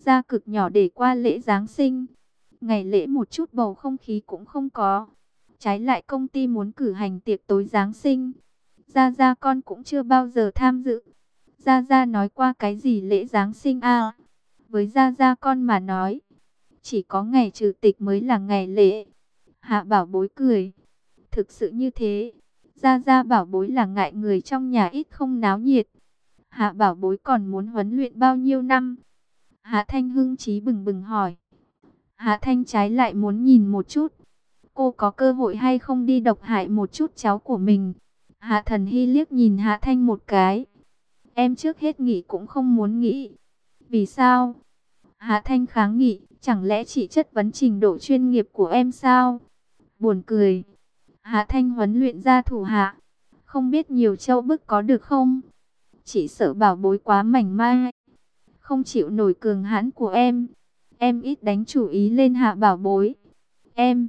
ra cực nhỏ để qua lễ Giáng sinh. Ngày lễ một chút bầu không khí cũng không có. Trái lại công ty muốn cử hành tiệc tối Giáng sinh. Gia Gia con cũng chưa bao giờ tham dự. Gia Gia nói qua cái gì lễ Giáng sinh à? Với Gia Gia con mà nói, chỉ có ngày trừ tịch mới là ngày lễ. Hạ Bảo Bối cười. Thực sự như thế. Gia Gia bảo bối là ngại người trong nhà ít không náo nhiệt. Hạ Bảo Bối còn muốn huấn luyện bao nhiêu năm? Hạ Thanh hưng chí bừng bừng hỏi. Hạ Thanh trái lại muốn nhìn một chút. Cô có cơ hội hay không đi độc hại một chút cháu của mình? Hạ Thần Hy liếc nhìn Hạ Thanh một cái. Em trước hết nghĩ cũng không muốn nghĩ. Vì sao? Hạ Thanh kháng nghị. Chẳng lẽ chỉ chất vấn trình độ chuyên nghiệp của em sao? Buồn cười. Hạ Thanh huấn luyện ra thủ hạ. Không biết nhiều châu bức có được không? Chỉ sợ Bảo Bối quá mảnh mai. Không chịu nổi cường hãn của em. Em ít đánh chủ ý lên Hạ Bảo Bối. Em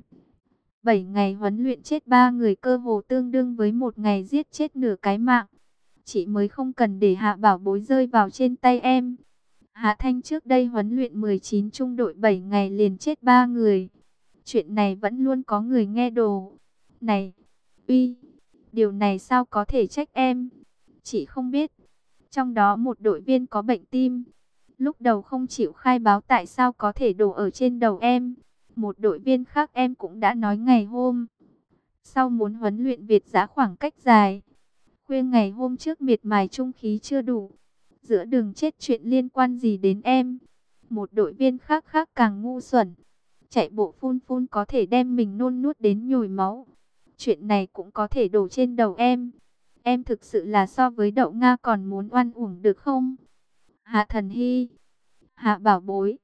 7 ngày huấn luyện chết 3 người cơ hồ tương đương với một ngày giết chết nửa cái mạng. Chị mới không cần để Hạ Bảo Bối rơi vào trên tay em. Hạ Thanh trước đây huấn luyện 19 trung đội 7 ngày liền chết 3 người. Chuyện này vẫn luôn có người nghe đồ. Này, uy, điều này sao có thể trách em? Chị không biết. Trong đó một đội viên có bệnh tim. Lúc đầu không chịu khai báo tại sao có thể đổ ở trên đầu em. Một đội viên khác em cũng đã nói ngày hôm sau muốn huấn luyện Việt dã khoảng cách dài. Khuya ngày hôm trước miệt mài trung khí chưa đủ. Giữa đường chết chuyện liên quan gì đến em? Một đội viên khác càng ngu xuẩn. Chạy bộ phun phun có thể đem mình nôn nuốt đến nhồi máu. Chuyện này cũng có thể đổ trên đầu em. Em thực sự là so với đậu Nga còn muốn oan uổng được không? Hạ Thần Hy, Hạ Bảo Bối.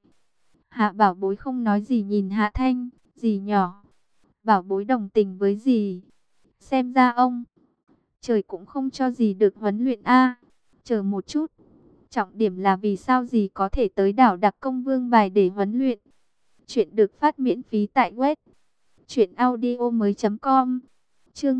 Hạ Bảo Bối không nói gì nhìn Hạ Thanh, dì nhỏ. Bảo Bối đồng tình với dì. Xem ra ông, trời cũng không cho dì được huấn luyện a. Chờ một chút. Trọng điểm là vì sao dì có thể tới đảo Đặc Công Vương Bài để huấn luyện. Chuyện được phát miễn phí tại web truyệnaudiomoi.com. Chương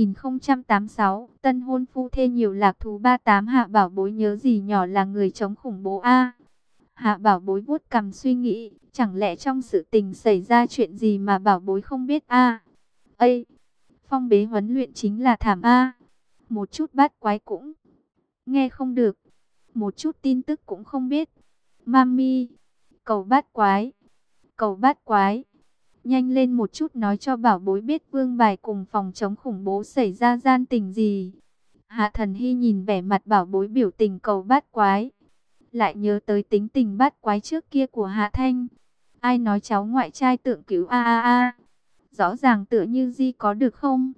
2086, tân hôn phu thê nhiều lạc thú 38. Hạ Bảo Bối nhớ gì nhỏ là người chống khủng bố a? Hạ Bảo Bối vuốt cằm suy nghĩ, chẳng lẽ trong sự tình xảy ra chuyện gì mà Bảo Bối không biết a? Ây, phong bế huấn luyện chính là thảm a. Một chút bát quái cũng nghe không được, một chút tin tức cũng không biết. Mami, cầu bát quái, cầu bát quái. Nhanh lên một chút nói cho Bảo Bối biết Vương Bài cùng phòng chống khủng bố xảy ra gian tình gì. Hạ Thần Hy nhìn vẻ mặt Bảo Bối biểu tình cầu bát quái. Lại nhớ tới tính tình bát quái trước kia của Hạ Thanh. Ai nói cháu ngoại trai tượng cứu a a a. Rõ ràng tựa như Di có được không?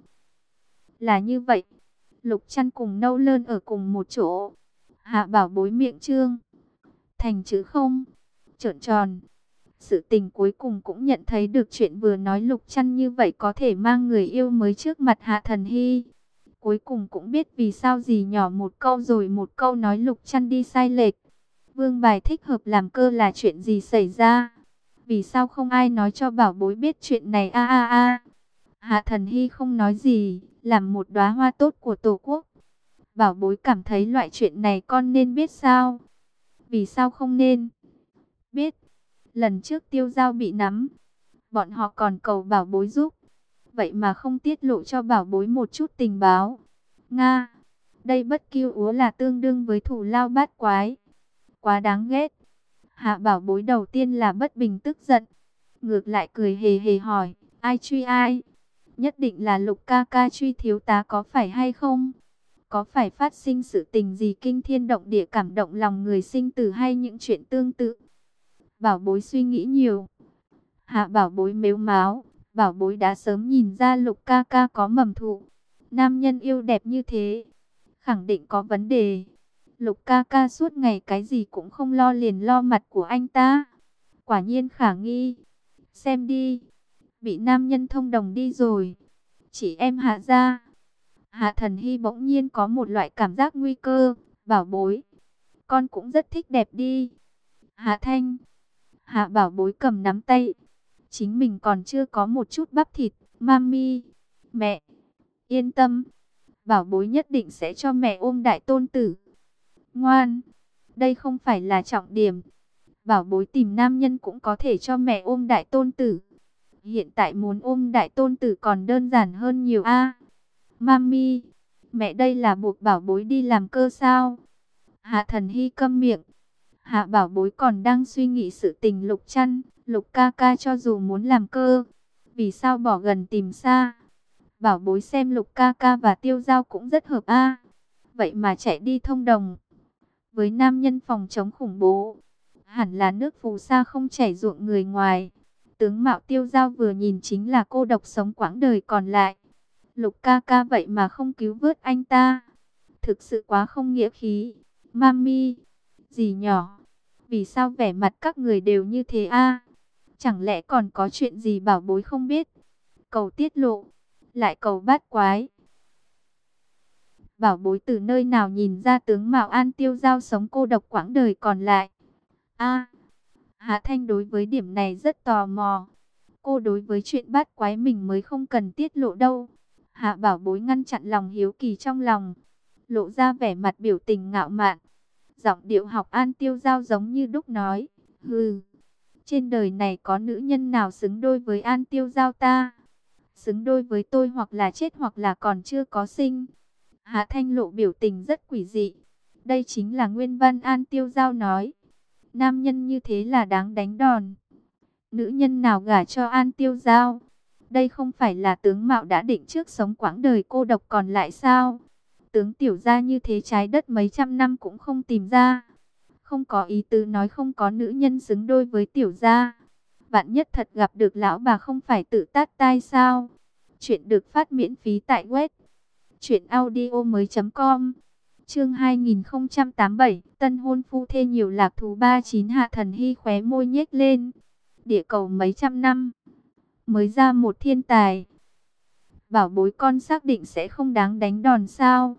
Là như vậy. Lục Chăn cùng Nâu Lơn ở cùng một chỗ. Hạ Bảo Bối miệng trương thành chữ không, trợn tròn. Sự tình cuối cùng cũng nhận thấy được chuyện vừa nói Lục Chăn như vậy có thể mang người yêu mới trước mặt Hạ Thần Hy. Cuối cùng cũng biết vì sao dì nhỏ một câu rồi một câu nói Lục Chăn đi sai lệch. Vương Bài thích hợp làm cơ là chuyện gì xảy ra? Vì sao không ai nói cho Bảo Bối biết chuyện này a a a? Hạ Thần Hy không nói gì, làm một đóa hoa tốt của Tổ quốc. Bảo Bối cảm thấy loại chuyện này con nên biết sao? Vì sao không nên biết? Lần trước Tiêu Giao bị nắm, bọn họ còn cầu Bảo Bối giúp. Vậy mà không tiết lộ cho Bảo Bối một chút tình báo. Nga, đây bất kiêu úa là tương đương với thủ lao bát quái. Quá đáng ghét. Hạ Bảo Bối đầu tiên là bất bình tức giận. Ngược lại cười hề hề hỏi, ai truy ai? Nhất định là Lục ca ca truy thiếu tá có phải hay không? Có phải phát sinh sự tình gì kinh thiên động địa cảm động lòng người sinh tử hay những chuyện tương tự? Bảo Bối suy nghĩ nhiều. Hạ Bảo Bối mếu máo. Bảo Bối đã sớm nhìn ra Lục ca ca có mầm thụ. Nam nhân yêu đẹp như thế, khẳng định có vấn đề. Lục ca ca suốt ngày cái gì cũng không lo liền lo mặt của anh ta. Quả nhiên khả nghi. Xem đi, bị nam nhân thông đồng đi rồi. Chỉ em Hạ ra. Hạ Thần Hy bỗng nhiên có một loại cảm giác nguy cơ. Bảo Bối, con cũng rất thích đẹp đi. Hạ Thanh. Hạ Bảo Bối cầm nắm tay. Chính mình còn chưa có một chút bắp thịt. Mami, mẹ, yên tâm. Bảo Bối nhất định sẽ cho mẹ ôm đại tôn tử. Ngoan, đây không phải là trọng điểm. Bảo bối tìm nam nhân cũng có thể cho mẹ ôm đại tôn tử. Hiện tại muốn ôm đại tôn tử còn đơn giản hơn nhiều a. Mami, mẹ đây là buộc bảo bối đi làm cơ sao? Hạ Thần Hy câm miệng. Hạ bảo bối còn đang suy nghĩ sự tình Lục Chăn. Lục ca ca cho dù muốn làm cơ, vì sao bỏ gần tìm xa? Bảo bối xem Lục ca ca và Tiêu Giao cũng rất hợp a. Vậy mà chạy đi thông đồng với nam nhân phòng chống khủng bố. Hẳn là nước phù sa không chảy ruộng người ngoài. Tướng mạo Tiêu Giao vừa nhìn chính là cô độc sống quãng đời còn lại. Lục ca ca vậy mà không cứu vớt anh ta. Thực sự quá không nghĩa khí. Mami, dì nhỏ, vì sao vẻ mặt các người đều như thế a? Chẳng lẽ còn có chuyện gì bảo bối không biết? Cầu tiết lộ, lại cầu bát quái. Bảo bối từ nơi nào nhìn ra tướng mạo An Tiêu Giao sống cô độc quãng đời còn lại? A, Hạ Thanh đối với điểm này rất tò mò. Cô đối với chuyện bát quái mình mới không cần tiết lộ đâu. Hạ bảo bối ngăn chặn lòng hiếu kỳ trong lòng, lộ ra vẻ mặt biểu tình ngạo mạn. Giọng điệu học An Tiêu Giao giống như đúc nói, hừ, trên đời này có nữ nhân nào xứng đôi với An Tiêu Giao ta? Xứng đôi với tôi hoặc là chết hoặc là còn chưa có sinh. Hạ Thanh lộ biểu tình rất quỷ dị. Đây chính là nguyên văn An Tiêu Giao nói. Nam nhân như thế là đáng đánh đòn. Nữ nhân nào gả cho An Tiêu Giao? Đây không phải là tướng mạo đã định trước sống quãng đời cô độc còn lại sao? Tướng tiểu gia như thế trái đất mấy trăm năm cũng không tìm ra. Không có ý tứ nói không có nữ nhân xứng đôi với tiểu gia. Vạn nhất thật gặp được lão bà không phải tự tát tai sao? Chuyện được phát miễn phí tại web truyệnaudiomoi.com. Chương 2087, tân hôn phu thê nhiều lạc thú 39. Hạ Thần Hy khóe môi nhếch lên. Địa cầu mấy trăm năm mới ra một thiên tài. Bảo bối con xác định sẽ không đáng đánh đòn sao?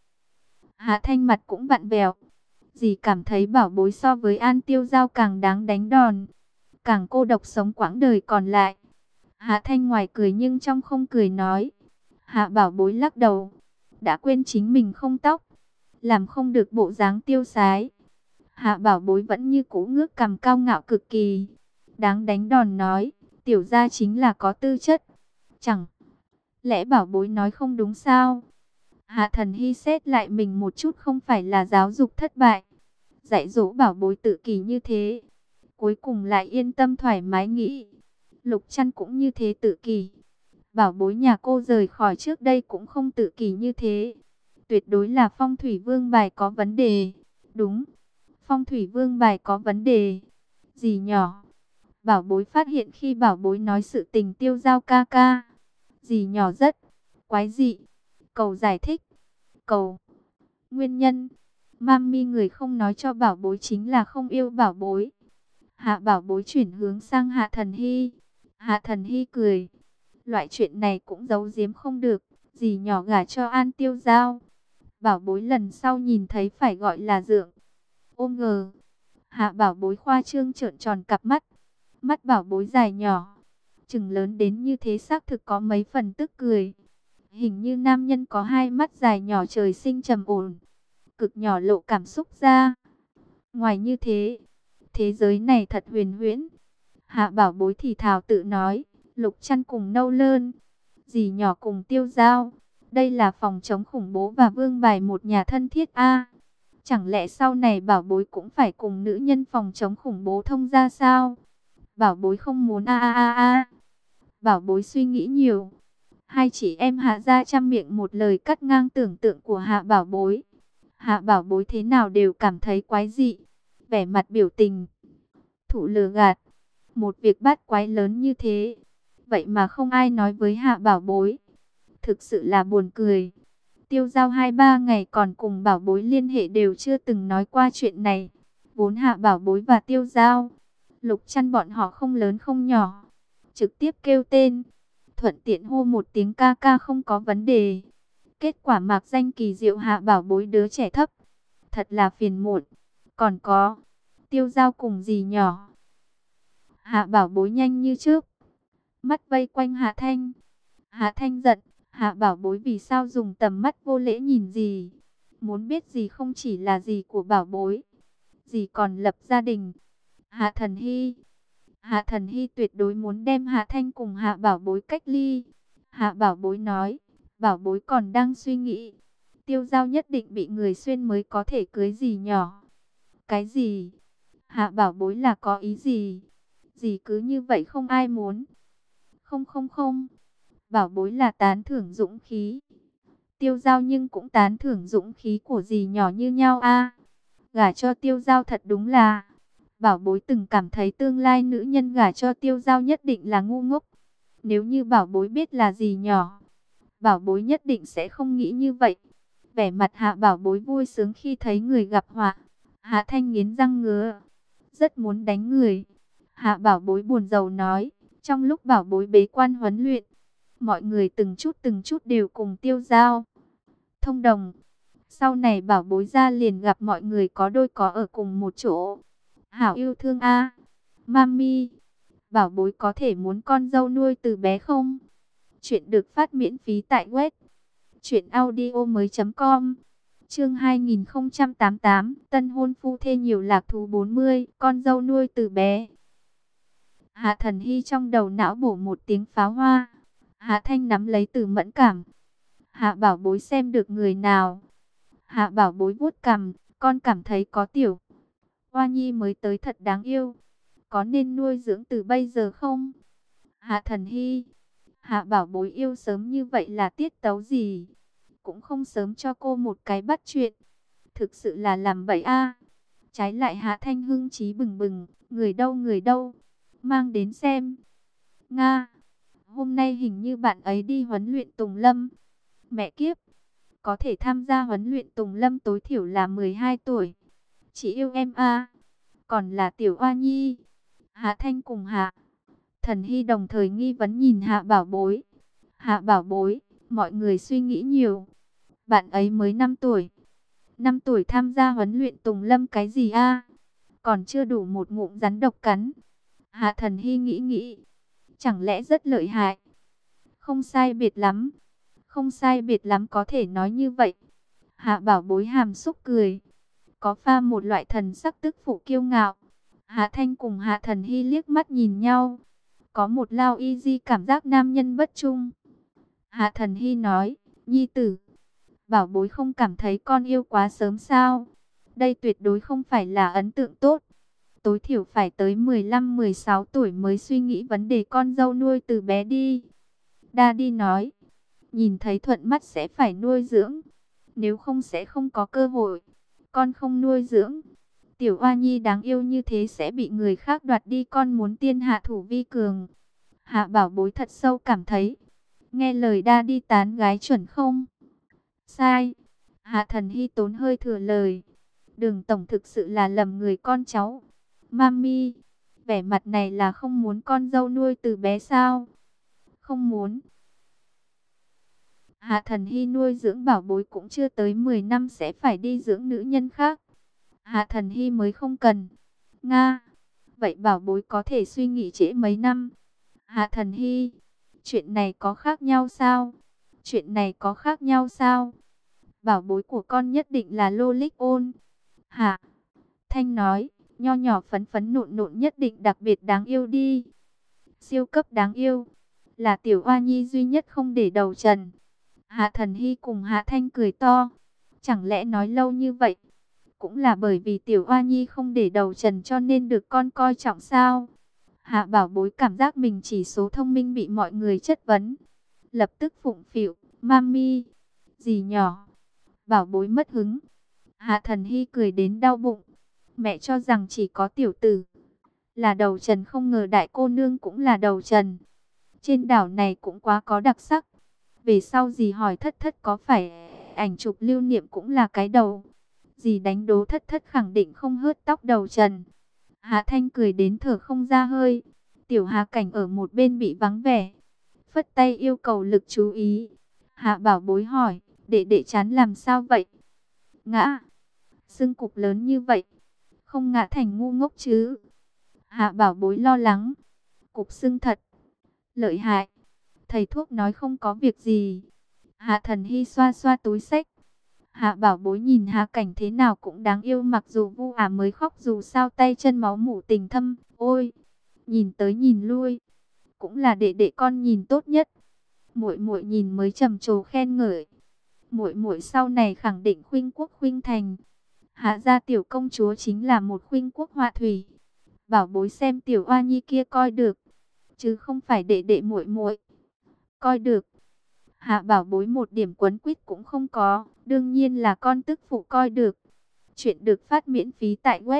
Hạ Thanh mặt cũng vặn vẹo. Dì cảm thấy bảo bối so với An Tiêu Giao càng đáng đánh đòn, càng cô độc sống quãng đời còn lại. Hạ Thanh ngoài cười nhưng trong không cười nói. Hạ bảo bối lắc đầu. Đã quên chính mình không tóc, làm không được bộ dáng tiêu sái. Hạ bảo bối vẫn như cũ ngước cằm cao ngạo cực kỳ. Đáng đánh đòn nói, tiểu gia chính là có tư chất. Chẳng lẽ bảo bối nói không đúng sao? Hạ Thần Hy xét lại mình một chút, không phải là giáo dục thất bại, dạy dỗ bảo bối tự kỷ như thế. Cuối cùng lại yên tâm thoải mái nghĩ. Lục Chăn cũng như thế tự kỷ. Bảo bối nhà cô rời khỏi trước đây cũng không tự kỷ như thế. Tuyệt đối là phong thủy vương bài có vấn đề. Đúng, phong thủy vương bài có vấn đề. Dì nhỏ, bảo bối phát hiện khi bảo bối nói sự tình Tiêu Giao ca ca, dì nhỏ rất quái dị. Cầu giải thích, cầu nguyên nhân. Mami người không nói cho bảo bối chính là không yêu bảo bối. Hạ bảo bối chuyển hướng sang Hạ Thần Hy. Hạ Thần Hy cười. Loại chuyện này cũng giấu giếm không được. Dì nhỏ gả cho An Tiêu Giao, bảo bối lần sau nhìn thấy phải gọi là dượng. Ôm ngờ. Hạ bảo bối khoa trương trợn tròn cặp mắt. Mắt bảo bối dài nhỏ, chừng lớn đến như thế xác thực có mấy phần tức cười. Hình như nam nhân có hai mắt dài nhỏ trời sinh trầm ổn, cực nhỏ lộ cảm xúc ra. Ngoài như thế, thế giới này thật huyền huyễn. Hạ bảo bối thì thào tự nói. Lục Chăn cùng Nâu Lơn, dì nhỏ cùng Tiêu Giao, đây là phòng chống khủng bố và vương bài một nhà thân thiết a. Chẳng lẽ sau này bảo bối cũng phải cùng nữ nhân phòng chống khủng bố thông ra sao? Bảo bối không muốn a. Bảo bối suy nghĩ nhiều. Hai chị em Hạ ra trăm miệng một lời cắt ngang tưởng tượng của Hạ bảo bối. Hạ bảo bối thế nào đều cảm thấy quái dị. Vẻ mặt biểu tình thủ lừa gạt. Một việc bát quái lớn như thế, vậy mà không ai nói với Hạ bảo bối. Thực sự là buồn cười. Tiêu Giao 2-3 ngày còn cùng bảo bối liên hệ đều chưa từng nói qua chuyện này. Vốn Hạ bảo bối và Tiêu Giao, Lục Chăn bọn họ không lớn không nhỏ, trực tiếp kêu tên, thuận tiện hô một tiếng ca ca không có vấn đề. Kết quả mạc danh kỳ diệu Hạ bảo bối đứa trẻ thấp, thật là phiền muộn. Còn có Tiêu Giao cùng dì nhỏ. Hạ bảo bối nhanh như trước, mắt vây quanh Hạ Thanh. Hạ Thanh giận. Hạ bảo bối vì sao dùng tầm mắt vô lễ nhìn gì? Muốn biết gì không chỉ là gì của bảo bối, gì còn lập gia đình. Hạ Thần Hy. Hạ Thần Hy tuyệt đối muốn đem Hạ Thanh cùng Hạ Bảo Bối cách ly. Hạ Bảo Bối nói, Bảo Bối còn đang suy nghĩ. Tiêu Giao nhất định bị người xuyên mới có thể cưới dì nhỏ. Cái gì? Hạ Bảo Bối là có ý gì? Dì cứ như vậy không ai muốn. Không không không. Bảo Bối là tán thưởng dũng khí. Tiêu Giao nhưng cũng tán thưởng dũng khí của dì nhỏ như nhau a. Gả cho Tiêu Giao thật đúng là. Bảo Bối từng cảm thấy tương lai nữ nhân gả cho Tiêu Giao nhất định là ngu ngốc. Nếu như Bảo Bối biết là dì nhỏ, Bảo Bối nhất định sẽ không nghĩ như vậy. Vẻ mặt Hạ Bảo Bối vui sướng khi thấy người gặp họa. Hạ Thanh nghiến răng ngứa, rất muốn đánh người. Hạ Bảo Bối buồn rầu nói, trong lúc Bảo Bối bế quan huấn luyện, mọi người từng chút đều cùng Tiêu Giao thông đồng. Sau này Bảo Bối ra liền gặp mọi người có đôi có ở cùng một chỗ. Hảo yêu thương a. Mami, Bảo Bối có thể muốn con dâu nuôi từ bé không? Chuyện được phát miễn phí tại web truyệnaudiomoi.com. Chương 2088, tân hôn phu thê nhiều lạc thú 40, con dâu nuôi từ bé. Hạ Thần Hy trong đầu não bổ một tiếng pháo hoa. Hạ Thanh nắm lấy từ mẫn cảm. Hạ Bảo Bối xem được người nào? Hạ Bảo Bối vuốt cằm, con cảm thấy có Tiểu Hoa Nhi mới tới thật đáng yêu. Có nên nuôi dưỡng từ bây giờ không? Hạ Thần Hy, Hạ Bảo Bối yêu sớm như vậy là tiết tấu gì? Cũng không sớm cho cô một cái bắt chuyện. Thực sự là làm bậy a. Trái lại Hạ Thanh hưng trí bừng bừng, người đâu? Mang đến xem. Nga, hôm nay hình như bạn ấy đi huấn luyện Tùng Lâm. Mẹ kiếp, có thể tham gia huấn luyện Tùng Lâm tối thiểu là 12 tuổi. Chị yêu em a. Còn là Tiểu Hoa Nhi. Hạ Thanh cùng Hạ Thần Hy đồng thời nghi vấn nhìn Hạ Bảo Bối. Hạ Bảo Bối, mọi người suy nghĩ nhiều. Bạn ấy mới 5 tuổi. 5 tuổi tham gia huấn luyện Tùng Lâm cái gì a? Còn chưa đủ một ngụm rắn độc cắn. Hạ Thần Hy nghĩ. Chẳng lẽ rất lợi hại? Không sai biệt lắm. Không sai biệt lắm có thể nói như vậy. Hạ Bảo Bối hàm xúc cười. Có pha một loại thần sắc tức phụ kiêu ngạo. Hạ Thanh cùng Hạ Thần Hy liếc mắt nhìn nhau. Có một lao y di cảm giác nam nhân bất trung. Hạ Thần Hy nói, Nhi tử, Bảo Bối không cảm thấy con yêu quá sớm sao? Đây tuyệt đối không phải là ấn tượng tốt. Tối thiểu phải tới 15-16 tuổi mới suy nghĩ vấn đề con dâu nuôi từ bé đi. Daddy nói, nhìn thấy thuận mắt sẽ phải nuôi dưỡng. Nếu không sẽ không có cơ hội. Con không nuôi dưỡng, Tiểu Hoa Nhi đáng yêu như thế sẽ bị người khác đoạt đi. Con muốn tiên hạ thủ vi cường. Hạ Bảo Bối thật sâu cảm thấy, nghe lời Daddy tán gái chuẩn không? Sai. Hạ Thần Hy tốn hơi thừa lời. Đường tổng thực sự là lầm người con cháu. Mami, vẻ mặt này là không muốn con dâu nuôi từ bé sao? Không muốn. Hạ Thần Hy nuôi dưỡng Bảo Bối cũng chưa tới 10 năm sẽ phải đi dưỡng nữ nhân khác. Hạ Thần Hy mới không cần. Nga, vậy Bảo Bối có thể suy nghĩ trễ mấy năm. Hạ Thần Hy, chuyện này có khác nhau sao? Chuyện này có khác nhau sao? Bảo Bối của con nhất định là Lolic ôn. Hạ Thanh nói, nho nhỏ phấn phấn nộn nộn nhất định đặc biệt đáng yêu đi. Siêu cấp đáng yêu. Là Tiểu Hoa Nhi duy nhất không để đầu trần. Hạ Thần Hy cùng Hạ Thanh cười to. Chẳng lẽ nói lâu như vậy cũng là bởi vì Tiểu Hoa Nhi không để đầu trần cho nên được con coi trọng sao? Hạ Bảo Bối cảm giác mình chỉ số thông minh bị mọi người chất vấn. Lập tức phụng phịu, Mami, dì nhỏ. Bảo Bối mất hứng. Hạ Thần Hy cười đến đau bụng. Mẹ cho rằng chỉ có tiểu tử là đầu trần, không ngờ đại cô nương cũng là đầu trần. Trên đảo này cũng quá có đặc sắc. Về sau dì hỏi Thất Thất có phải ảnh chụp lưu niệm cũng là cái đầu. Dì đánh đố Thất Thất khẳng định không hớt tóc đầu trần. Hạ Thanh cười đến thở không ra hơi. Tiểu Hà Cảnh ở một bên bị vắng vẻ, phất tay yêu cầu lực chú ý. Hạ Bảo Bối hỏi, đệ đệ chán làm sao vậy? Ngã, xương cục lớn như vậy, không ngã thành ngu ngốc chứ? Hạ Bảo Bối lo lắng, cục xương thật lợi hại. Thầy thuốc nói không có việc gì. Hạ Thần Hy xoa xoa túi xách. Hạ Bảo Bối nhìn Hạ Cảnh thế nào cũng đáng yêu, mặc dù Vu Ả mới khóc dù sao tay chân máu mủ tình thâm. Ôi, nhìn tới nhìn lui, cũng là đệ đệ con nhìn tốt nhất. Muội muội nhìn mới trầm trồ khen ngợi. Muội muội sau này khẳng định khuynh quốc khuynh thành. Hạ gia tiểu công chúa chính là một khuynh quốc họa thủy. Bảo Bối xem tiểu oa nhi kia coi được, chứ không phải đệ đệ muội muội coi được. Hạ Bảo Bối một điểm quấn quýt cũng không có, đương nhiên là con tức phụ coi được. Chuyện được phát miễn phí tại web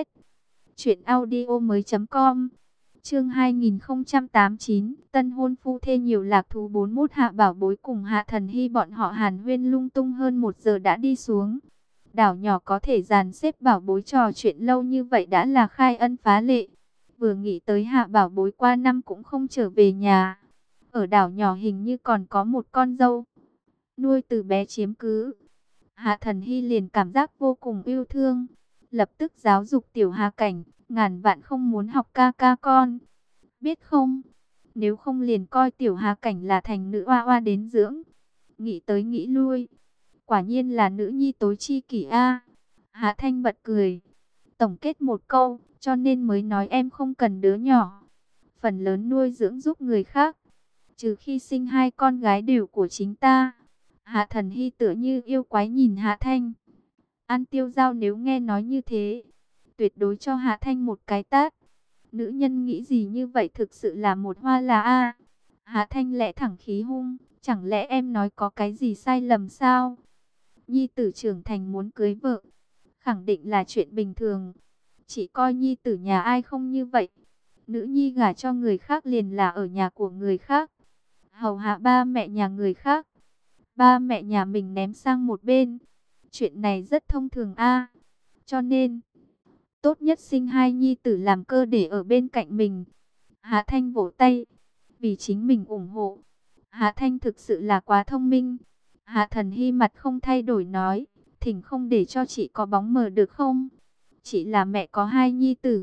truyệnaudiomoi.com. Chương 2089, tân hôn phu thê nhiều lạc thú 41. Hạ Bảo Bối cùng Hạ Thần Hy bọn họ hàn huyên lung tung hơn 1 giờ đã đi xuống. Đảo nhỏ có thể dàn xếp Bảo Bối trò chuyện lâu như vậy đã là khai ân phá lệ. Vừa nghĩ tới Hạ Bảo Bối qua năm cũng không trở về nhà. Ở đảo nhỏ hình như còn có một con dâu nuôi từ bé chiếm cứ. Hạ Thần Hy liền cảm giác vô cùng yêu thương, lập tức giáo dục tiểu Hạ Cảnh, ngàn vạn không muốn học ca ca con, biết không? Nếu không liền coi tiểu Hạ Cảnh là thành nữ oa oa đến dưỡng. Nghĩ tới nghĩ lui, quả nhiên là nữ nhi tối chi kỷ a. Hạ Thanh bật cười, tổng kết một câu, cho nên mới nói em không cần đứa nhỏ, phần lớn nuôi dưỡng giúp người khác, trừ khi sinh 2 con gái đều của chính ta. Hạ Thần Hy tựa như yêu quái nhìn Hạ Thanh. An Tiêu Giao nếu nghe nói như thế, tuyệt đối cho Hạ Thanh một cái tát. Nữ nhân nghĩ gì như vậy, thực sự là một hoa là a. Hạ Thanh lẽ thẳng khí hung, chẳng lẽ em nói có cái gì sai lầm sao? Nhi tử trưởng thành muốn cưới vợ, khẳng định là chuyện bình thường. Chỉ coi nhi tử nhà ai không như vậy. Nữ nhi gả cho người khác liền là ở nhà của người khác, hầu hạ ba mẹ nhà người khác, ba mẹ nhà mình ném sang một bên. Chuyện này rất thông thường a. Cho nên, tốt nhất sinh 2 nhi tử làm cơ để ở bên cạnh mình. Hạ Thanh vỗ tay, vì chính mình ủng hộ. Hạ Thanh thực sự là quá thông minh. Hạ Thần Hy mặt không thay đổi nói, thỉnh không để cho chị có bóng mờ được không? Chị là mẹ có 2 nhi tử.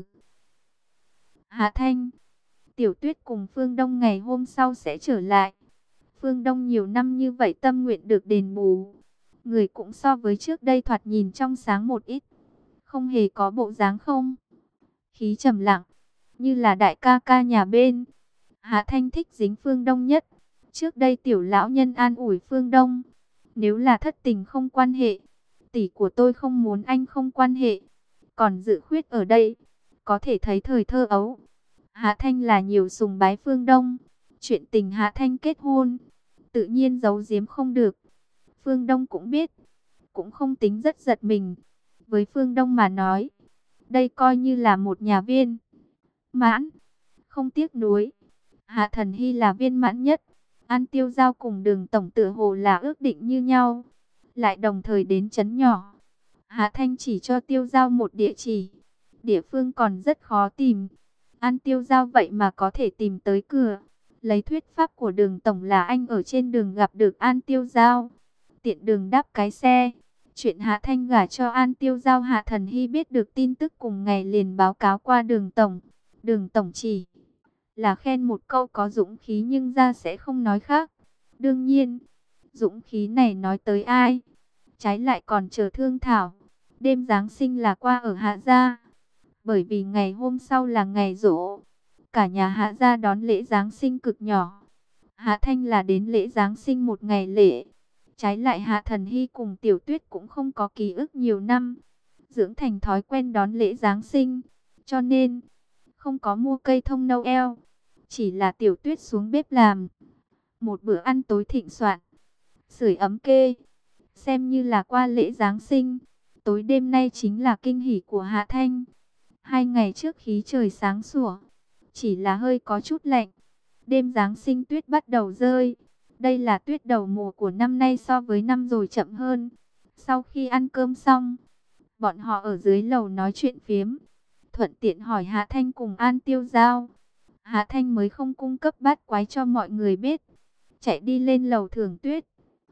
Hạ Thanh, Tiểu Tuyết cùng Phương Đông ngày hôm sau sẽ trở lại. Phương Đông nhiều năm như vậy tâm nguyện được đền bù. Người cũng so với trước đây thoạt nhìn trong sáng một ít. Không hề có bộ dáng không khí trầm lặng, như là đại ca ca nhà bên. Hạ Thanh thích dính Phương Đông nhất. Trước đây tiểu lão nhân an ủi Phương Đông, nếu là thất tình không quan hệ, tỷ của tôi không muốn anh không quan hệ. Còn Dự Khuyết ở đây, có thể thấy thời thơ ấu, Hạ Thanh là nhiều sùng bái Phương Đông. Chuyện tình Hạ Thanh kết hôn, tự nhiên giấu giếm không được. Phương Đông cũng biết, cũng không tính rất giật mình. Với Phương Đông mà nói, đây coi như là một nhà viên mãn, không tiếc nuối. Hạ Thần Hy là viên mãn nhất. An Tiêu Giao cùng Đường tổng tựa hồ là ước định như nhau, lại đồng thời đến trấn nhỏ. Hạ Thanh chỉ cho Tiêu Giao một địa chỉ, địa phương còn rất khó tìm. An Tiêu Giao vậy mà có thể tìm tới cửa. Lấy thuyết pháp của Đường tổng là anh ở trên đường gặp được An Tiêu Giao, tiện đường đáp cái xe. Chuyện Hạ Thanh gả cho An Tiêu Giao, Hạ Thần Hy biết được tin tức cùng ngày liền báo cáo qua Đường tổng. Đường tổng chỉ là khen một câu có dũng khí, nhưng ra sẽ không nói khác. Đương nhiên, dũng khí này nói tới ai, trái lại còn chờ thương thảo. Đêm Giáng sinh là qua ở Hạ gia, bởi vì ngày hôm sau là ngày giỗ. Cả nhà Hạ gia đón lễ Giáng sinh cực nhỏ. Hạ Thanh là đến lễ Giáng sinh một ngày lễ. Trái lại Hạ Thần Hy cùng Tiểu Tuyết cũng không có ký ức nhiều năm, dưỡng thành thói quen đón lễ Giáng sinh, cho nên không có mua cây thông Noel. Chỉ là Tiểu Tuyết xuống bếp làm một bữa ăn tối thịnh soạn, sưởi ấm kê, xem như là qua lễ Giáng sinh. Tối đêm nay chính là kinh hỉ của Hạ Thanh. 2 ngày trước khí trời sáng sủa, chỉ là hơi có chút lạnh. Đêm Giáng sinh tuyết bắt đầu rơi. Đây là tuyết đầu mùa của năm nay, so với năm rồi chậm hơn. Sau khi ăn cơm xong, bọn họ ở dưới lầu nói chuyện phiếm, thuận tiện hỏi Hạ Thanh cùng An Tiêu Giao. Hạ Thanh mới không cung cấp bát quái cho mọi người biết, chạy đi lên lầu thưởng tuyết.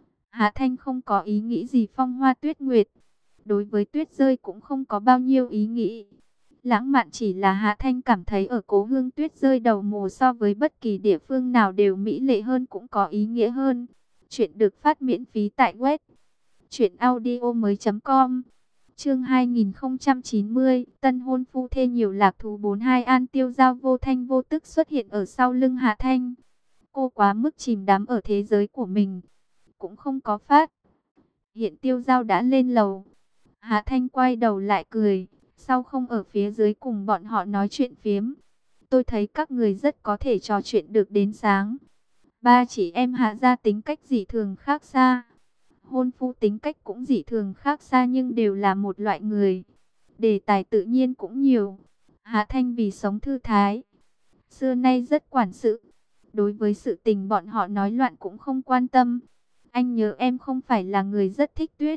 Hạ Thanh không có ý nghĩ gì phong hoa tuyết nguyệt, đối với tuyết rơi cũng không có bao nhiêu ý nghĩ lãng mạn. Chỉ là Hạ Thanh cảm thấy ở Cố Hương tuyết rơi đầu mùa so với bất kỳ địa phương nào đều mỹ lệ hơn, cũng có ý nghĩa hơn. Chuyện được phát miễn phí tại web Chuyện audio mới.com. Chương 2090, tân hôn phu thê nhiều lạc thú 42. An Tiêu Giao vô thanh vô tức xuất hiện ở sau lưng Hạ Thanh. Cô quá mức chìm đắm ở thế giới của mình, cũng không có phát hiện Tiêu Giao đã lên lầu. Hạ Thanh quay đầu lại cười, sao không ở phía dưới cùng bọn họ nói chuyện phiếm? Tôi thấy các người rất có thể trò chuyện được đến sáng. Ba chị em Hạ gia tính cách dị thường khác xa. Hôn phu tính cách cũng dị thường khác xa nhưng đều là một loại người. Đề tài tự nhiên cũng nhiều. Hạ Thanh vì sống thư thái, xưa nay rất quản sự. Đối với sự tình bọn họ nói loạn cũng không quan tâm. Anh nhớ em không phải là người rất thích tuyết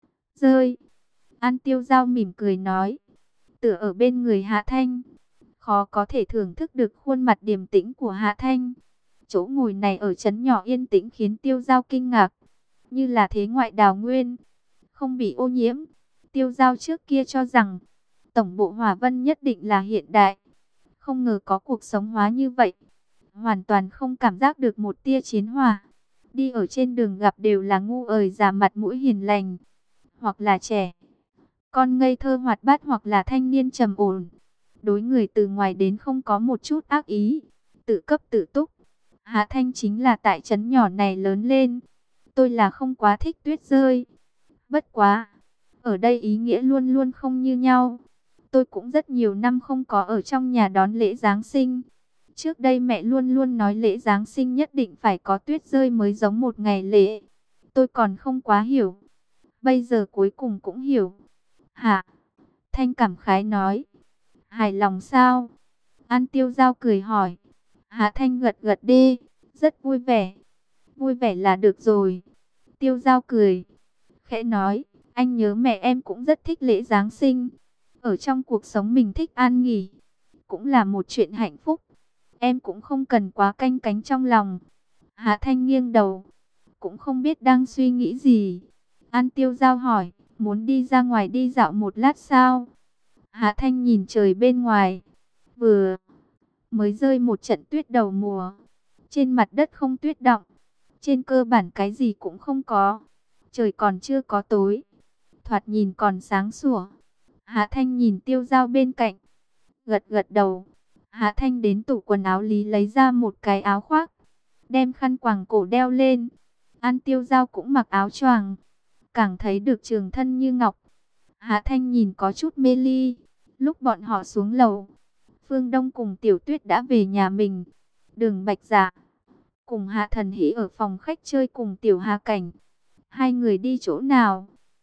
rơi. An Tiêu Giao mỉm cười nói, tựa ở bên người Hạ Thanh, khó có thể thưởng thức được khuôn mặt điềm tĩnh của Hạ Thanh. Chỗ ngồi này ở trấn nhỏ yên tĩnh khiến Tiêu Giao kinh ngạc, như là thế ngoại đào nguyên, không bị ô nhiễm. Tiêu Giao trước kia cho rằng tổng bộ Hòa Vân nhất định là hiện đại, không ngờ có cuộc sống hóa như vậy, hoàn toàn không cảm giác được một tia chiến hòa. Đi ở trên đường gặp đều là ngu ời già mặt mũi hiền lành, hoặc là trẻ con ngây thơ hoạt bát, hoặc là thanh niên trầm ổn. Đối người từ ngoài đến không có một chút ác ý, tự cấp tự túc. Hạ Thanh chính là tại trấn nhỏ này lớn lên. Tôi là không quá thích tuyết rơi. Bất quá, ở đây ý nghĩa luôn luôn không như nhau. Tôi cũng rất nhiều năm không có ở trong nhà đón lễ Giáng sinh. Trước đây mẹ luôn luôn nói lễ Giáng sinh nhất định phải có tuyết rơi mới giống một ngày lễ. Tôi còn không quá hiểu. Bây giờ cuối cùng cũng hiểu. Hạ Thanh cảm khái nói. Hài lòng sao? An Tiêu Giao cười hỏi. Hạ Thanh gật gật đi. Rất vui vẻ. Vui vẻ là được rồi. Tiêu Giao cười, khẽ nói, anh nhớ mẹ em cũng rất thích lễ Giáng sinh. Ở trong cuộc sống mình thích an nghỉ, cũng là một chuyện hạnh phúc. Em cũng không cần quá canh cánh trong lòng. Hạ Thanh nghiêng đầu, cũng không biết đang suy nghĩ gì. An Tiêu Giao hỏi, muốn đi ra ngoài đi dạo một lát sao? Hạ Thanh nhìn trời bên ngoài, vừa mới rơi một trận tuyết đầu mùa. Trên mặt đất không tuyết đọng, trên cơ bản cái gì cũng không có. Trời còn chưa có tối, thoạt nhìn còn sáng sủa. Hạ Thanh nhìn Tiêu Giao bên cạnh, gật gật đầu. Hạ Thanh đến tủ quần áo lý lấy ra một cái áo khoác, đem khăn quàng cổ đeo lên. An Tiêu Giao cũng mặc áo choàng, càng thấy được trường thân như ngọc. Hạ Thanh nhìn có chút mê ly. Lúc bọn họ xuống lầu, Phương Đông cùng Tiểu Tuyết đã về nhà mình. Đường Bạch Dạ cùng Hạ Thần Hỷ ở phòng khách chơi cùng Tiểu Hà Cảnh. Hai người đi chỗ nào?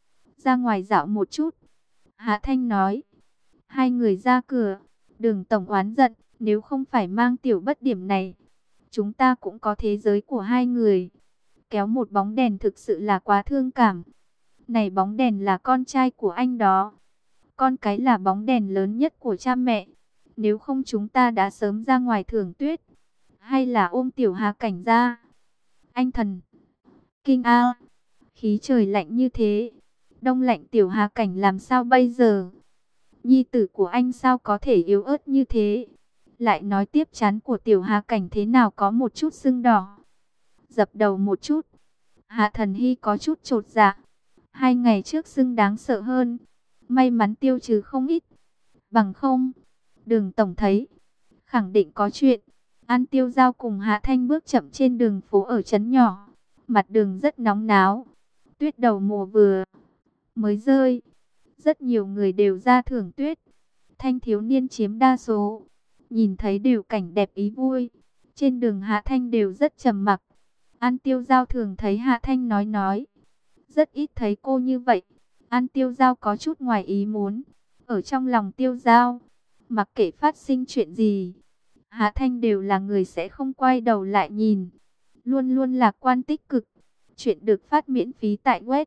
Ra ngoài dạo một chút. Hạ Thanh nói. Hai người ra cửa. Đường tổng oán giận, nếu không phải mang Tiểu Bất Điểm này, chúng ta cũng có thế giới của hai người. Kéo một bóng đèn thực sự là quá thương cảm. Này bóng đèn là con trai của anh đó. Con cái là bóng đèn lớn nhất của cha mẹ. Nếu không chúng ta đã sớm ra ngoài thưởng tuyết, hay là ôm Tiểu Hà Cảnh ra. Anh thần kinh a, khí trời lạnh như thế, đông lạnh Tiểu Hà Cảnh làm sao bây giờ? Nhi tử của anh sao có thể yếu ớt như thế? Lại nói tiếp trán của Tiểu Hà Cảnh thế nào có một chút sưng đỏ, dập đầu một chút. Hạ Thần Hy có chút chột dạ. 2 ngày trước sưng đáng sợ hơn, may mắn tiêu trừ không ít. Bằng không, Đường tổng thấy khẳng định có chuyện. An Tiêu Giao cùng Hạ Thanh bước chậm trên đường phố ở trấn nhỏ. Mặt đường rất nóng náo. Tuyết đầu mùa vừa mới rơi, rất nhiều người đều ra thưởng tuyết. Thanh thiếu niên chiếm đa số, nhìn thấy đều cảnh đẹp ý vui. Trên đường Hạ Thanh đều rất trầm mặc. An Tiêu Giao thường thấy Hạ Thanh nói, rất ít thấy cô như vậy. An Tiêu Giao có chút ngoài ý muốn. Ở trong lòng Tiêu Giao, mặc kệ phát sinh chuyện gì, Hạ Thanh đều là người sẽ không quay đầu lại nhìn, luôn luôn lạc quan tích cực. Chuyện được phát miễn phí tại web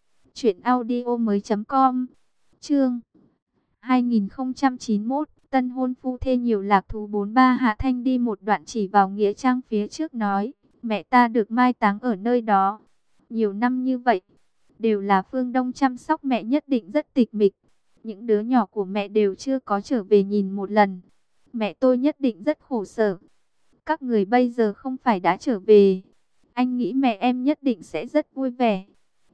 truyệnaudiomoi.com. Chương 2091, tân hôn phu thê nhiều lạc thú 43. Hạ Thanh đi một đoạn chỉ vào nghĩa trang phía trước nói, mẹ ta được mai táng ở nơi đó. Nhiều năm như vậy, đều là Phương Đông chăm sóc mẹ, nhất định rất tịch mịch. Những đứa nhỏ của mẹ đều chưa có trở về nhìn một lần. Mẹ tôi nhất định rất khổ sở. Các người bây giờ không phải đã trở về, anh nghĩ mẹ em nhất định sẽ rất vui vẻ.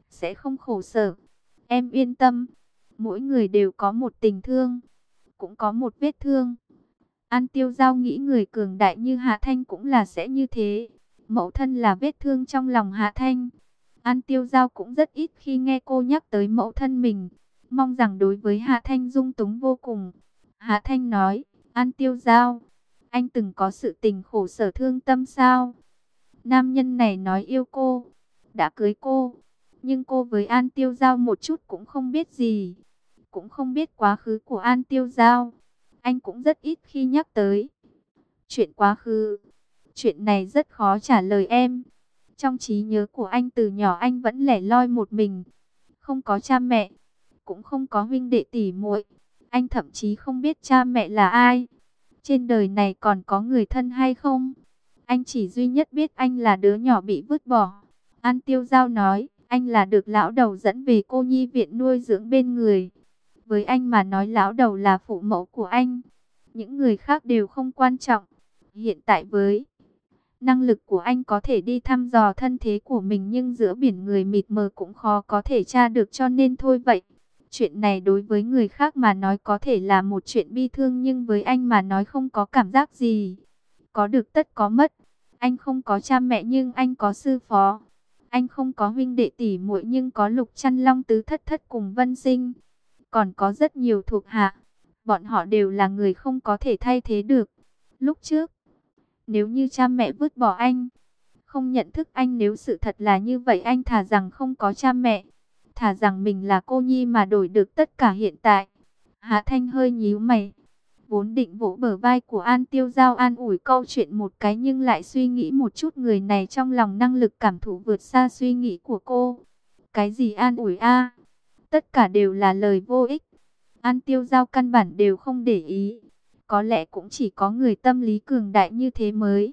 sẽ không khổ sở. Em yên tâm, mỗi người đều có một tình thương, cũng có một vết thương. An Tiêu Giao nghĩ người cường đại như Hạ Thanh cũng là sẽ như thế. Mẫu thân là vết thương trong lòng Hạ Thanh. An Tiêu Giao cũng rất ít khi nghe cô nhắc tới mẫu thân mình. Mong rằng đối với Hạ Thanh dung túng vô cùng. Hạ Thanh nói, An Tiêu Giao, anh từng có sự tình khổ sở thương tâm sao? Nam nhân này nói yêu cô, đã cưới cô, nhưng cô với An Tiêu Giao một chút cũng không biết gì, cũng không biết quá khứ của An Tiêu Giao. Anh cũng rất ít khi nhắc tới chuyện quá khứ. Chuyện này rất khó trả lời em. Trong trí nhớ của anh từ nhỏ anh vẫn lẻ loi một mình, không có cha mẹ, cũng không có huynh đệ tỷ muội. Anh thậm chí không biết cha mẹ là ai. Trên đời này còn có người thân hay không? Anh chỉ duy nhất biết anh là đứa nhỏ bị vứt bỏ. An Tiêu Giao nói, anh là được lão đầu dẫn về cô nhi viện nuôi dưỡng bên người. Với anh mà nói lão đầu là phụ mẫu của anh. Những người khác đều không quan trọng. Hiện tại với năng lực của anh có thể đi thăm dò thân thế của mình, nhưng giữa biển người mịt mờ cũng khó có thể tra được, cho nên thôi vậy. Chuyện này đối với người khác mà nói có thể là một chuyện bi thương, nhưng với anh mà nói không có cảm giác gì. Có được tất có mất. Anh không có cha mẹ nhưng anh có sư phó. Anh không có huynh đệ tỷ muội nhưng có Lục Chăn Long, Tứ Thất Thất cùng Vân Sinh. Còn có rất nhiều thuộc hạ. Bọn họ đều là người không có thể thay thế được. Lúc trước, nếu như cha mẹ vứt bỏ anh, không nhận thức anh, nếu sự thật là như vậy, anh thà rằng không có cha mẹ, thà rằng mình là cô nhi mà đổi được tất cả hiện tại. Hạ Thanh hơi nhíu mày, vốn định vỗ bờ vai của An Tiêu Giao an ủi câu chuyện một cái, nhưng lại suy nghĩ một chút, người này trong lòng năng lực cảm thụ vượt xa suy nghĩ của cô. Cái gì an ủi a? Tất cả đều là lời vô ích. An Tiêu Giao căn bản đều không để ý. Có lẽ cũng chỉ có người tâm lý cường đại như thế mới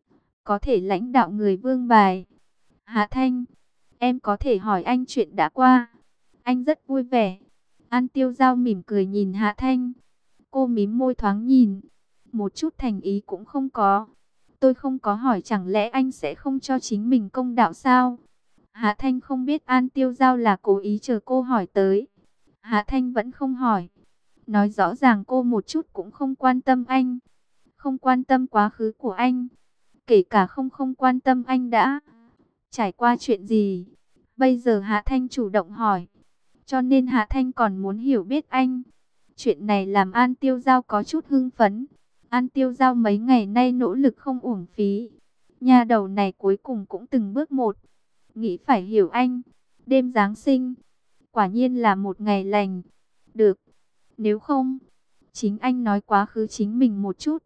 có thể lãnh đạo người vương bài. Hạ Thanh, em có thể hỏi anh chuyện đã qua. Anh rất vui vẻ. An Tiêu Giao mỉm cười nhìn Hạ Thanh. Cô mím môi thoáng nhìn, một chút thành ý cũng không có. Tôi không có hỏi, chẳng lẽ anh sẽ không cho chính mình công đạo sao? Hạ Thanh không biết An Tiêu Giao là cố ý chờ cô hỏi tới. Hạ Thanh vẫn không hỏi. Nói rõ ràng cô một chút cũng không quan tâm anh. Không quan tâm quá khứ của anh. Kể cả không quan tâm anh đã trải qua chuyện gì. Bây giờ Hạ Thanh chủ động hỏi. Cho nên Hạ Thanh còn muốn hiểu biết anh. Chuyện này làm An Tiêu Giao có chút hưng phấn. An Tiêu Giao mấy ngày nay nỗ lực không uổng phí. Nhà đầu này cuối cùng cũng từng bước một nghĩ phải hiểu anh. Đêm Giáng sinh quả nhiên là một ngày lành. Được, nếu không chính anh nói quá khứ chính mình một chút.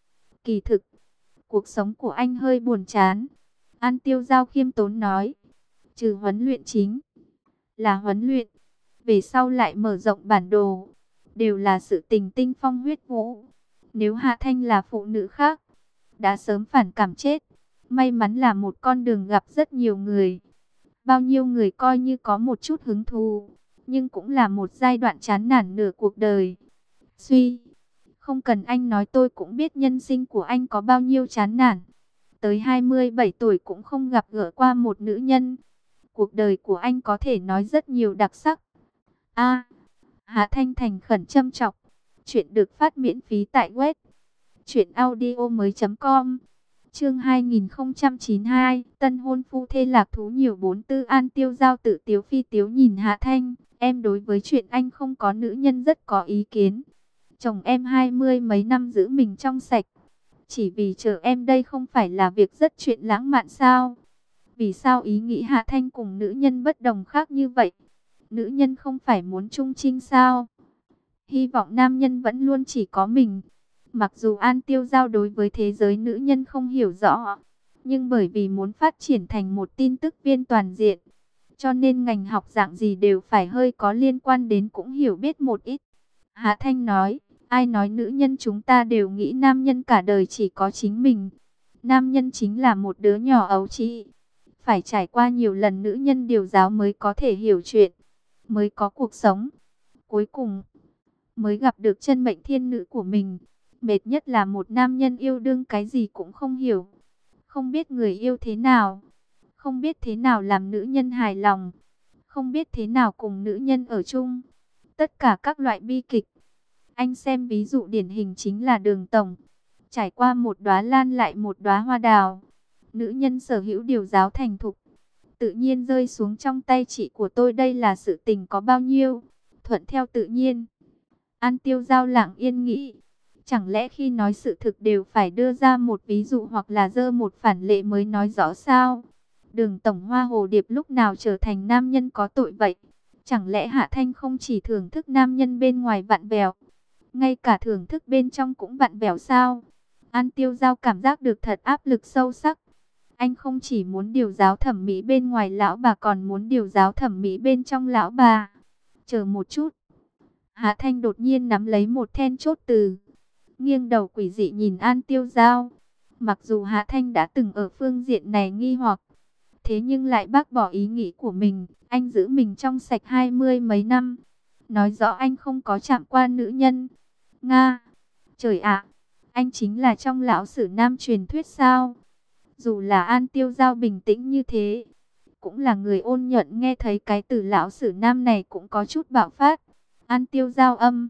Kỳ thực cuộc sống của anh hơi buồn chán. An Tiêu Giao khiêm tốn nói. Trừ huấn luyện chính là huấn luyện, về sau lại mở rộng bản đồ, đều là sự tình tinh phong huyết vũ. Nếu Hạ Thanh là phụ nữ khác, đã sớm phản cảm chết. May mắn là một con đường gặp rất nhiều người. Bao nhiêu người coi như có một chút hứng thú, nhưng cũng là một giai đoạn chán nản nửa cuộc đời. Không cần anh nói tôi cũng biết nhân sinh của anh có bao nhiêu chán nản. Tới 27 tuổi cũng không gặp gỡ qua một nữ nhân. Cuộc đời của anh có thể nói rất nhiều đặc sắc. Hạ Thanh thành khẩn châm chọc. Chuyện được phát miễn phí tại web truyệnaudiomoi.com. Chương 2092, tân hôn phu thê lạc thú nhiều 44. An Tiêu Giao tự tiếu phi tiếu nhìn Hạ Thanh. Em đối với chuyện anh không có nữ nhân rất có ý kiến. Chồng em 20 mấy năm giữ mình trong sạch, chỉ vì chờ em đây không phải là việc rất chuyện lãng mạn sao? Vì sao ý nghĩ Hạ Thanh cùng nữ nhân bất đồng khác như vậy? Nữ nhân không phải muốn chung chinh sao? Hy vọng nam nhân vẫn luôn chỉ có mình. Mặc dù An Tiêu Giao đối với thế giới nữ nhân không hiểu rõ, nhưng bởi vì muốn phát triển thành một tin tức viên toàn diện, cho nên ngành học dạng gì đều phải hơi có liên quan đến, cũng hiểu biết một ít. Hạ Thanh nói, ai nói nữ nhân chúng ta đều nghĩ nam nhân cả đời chỉ có chính mình. Nam nhân chính là một đứa nhỏ ấu trĩ, phải trải qua nhiều lần nữ nhân điều giáo mới có thể hiểu chuyện, mới có cuộc sống. Cuối cùng mới gặp được chân mệnh thiên nữ của mình. Mệt nhất là một nam nhân yêu đương cái gì cũng không hiểu, không biết người yêu thế nào, không biết thế nào làm nữ nhân hài lòng, không biết thế nào cùng nữ nhân ở chung. Tất cả các loại bi kịch. Anh xem ví dụ điển hình chính là Đường Tổng. Trải qua một đóa lan lại một đóa hoa đào. Nữ nhân sở hữu điều giáo thành thục. Tự nhiên rơi xuống trong tay chị của tôi, đây là sự tình có bao nhiêu. Thuận theo tự nhiên. An Tiêu Giao lặng yên nghĩ. Chẳng lẽ khi nói sự thực đều phải đưa ra một ví dụ hoặc là dơ một phản lệ mới nói rõ sao? Đường Tổng Hoa Hồ Điệp lúc nào trở thành nam nhân có tội vậy? Chẳng lẽ Hạ Thanh không chỉ thưởng thức nam nhân bên ngoài vặn vẹo, ngay cả thưởng thức bên trong cũng vặn vẹo sao? An Tiêu Giao cảm giác được thật áp lực sâu sắc. Anh không chỉ muốn điều giáo thẩm mỹ bên ngoài lão bà, còn muốn điều giáo thẩm mỹ bên trong lão bà. Chờ một chút. Hạ Thanh đột nhiên nắm lấy một then chốt từ. Nghiêng đầu quỷ dị nhìn An Tiêu Giao. Mặc dù Hạ Thanh đã từng ở phương diện này nghi hoặc, thế nhưng lại bác bỏ ý nghĩ của mình. Anh giữ mình trong sạch 20 mấy năm. Nói rõ anh không có chạm qua nữ nhân. Nga! Trời ạ! Anh chính là trong lão sử nam truyền thuyết sao? Dù là An Tiêu Giao bình tĩnh như thế, cũng là người ôn nhuận, nghe thấy cái từ lão sử nam này cũng có chút bạo phát. An Tiêu Giao âm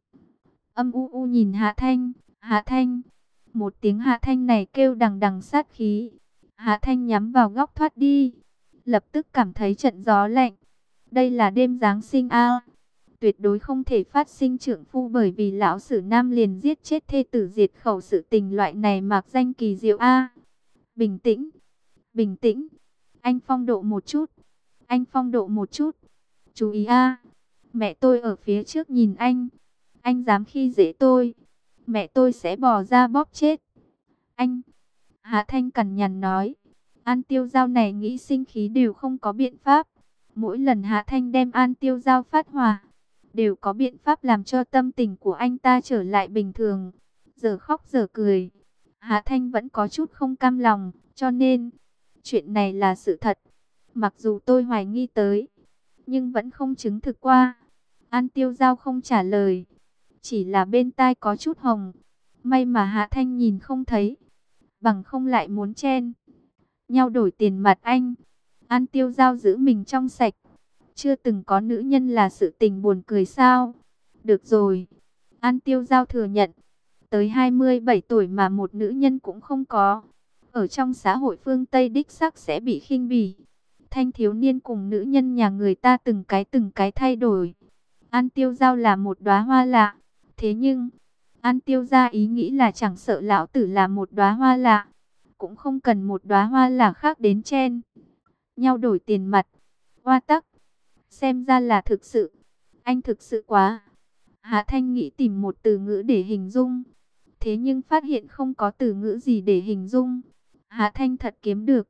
u u nhìn Hạ Thanh. Hạ Thanh! Một tiếng Hạ Thanh này kêu đằng đằng sát khí. Hạ Thanh nhắm vào góc thoát đi. Lập tức cảm thấy trận gió lạnh. Đây là đêm Giáng sinh a, tuyệt đối không thể phát sinh trượng phu bởi vì lão sử nam liền giết chết thê tử diệt khẩu, sự tình loại này mạc danh kỳ diệu a. Bình tĩnh, bình tĩnh. Anh phong độ một chút. Anh phong độ một chút. Chú ý a. Mẹ tôi ở phía trước nhìn anh. Anh dám khi dễ tôi, mẹ tôi sẽ bò ra bóp chết anh. Hạ Thanh cằn nhằn nói. An Tiêu Giao này nghĩ sinh khí đều không có biện pháp. Mỗi lần Hạ Thanh đem An Tiêu Giao phát hỏa, đều có biện pháp làm cho tâm tình của anh ta trở lại bình thường. Giờ khóc giờ cười. Hạ Thanh vẫn có chút không cam lòng, cho nên chuyện này là sự thật. Mặc dù tôi hoài nghi tới, nhưng vẫn không chứng thực qua. An Tiêu Giao không trả lời, chỉ là bên tai có chút hồng. May mà Hạ Thanh nhìn không thấy, bằng không lại muốn chen nhau đổi tiền mặt anh. An Tiêu Giao giữ mình trong sạch. Chưa từng có nữ nhân là sự tình buồn cười sao? Được rồi. An Tiêu Giao thừa nhận. Tới 27 tuổi mà một nữ nhân cũng không có. Ở trong xã hội phương Tây đích xác sẽ bị khinh bỉ. Thanh thiếu niên cùng nữ nhân nhà người ta từng cái thay đổi. An Tiêu Giao là một đóa hoa lạ. Thế nhưng, An Tiêu ra ý nghĩ là chẳng sợ lão tử là một đóa hoa lạ, cũng không cần một đóa hoa lạ khác đến chen nhau đổi tiền mặt. Hoa tắc, xem ra là thực sự. Anh thực sự quá. Hạ Thanh nghĩ tìm một từ ngữ để hình dung, thế nhưng phát hiện không có từ ngữ gì để hình dung. Hạ Thanh thật kiếm được.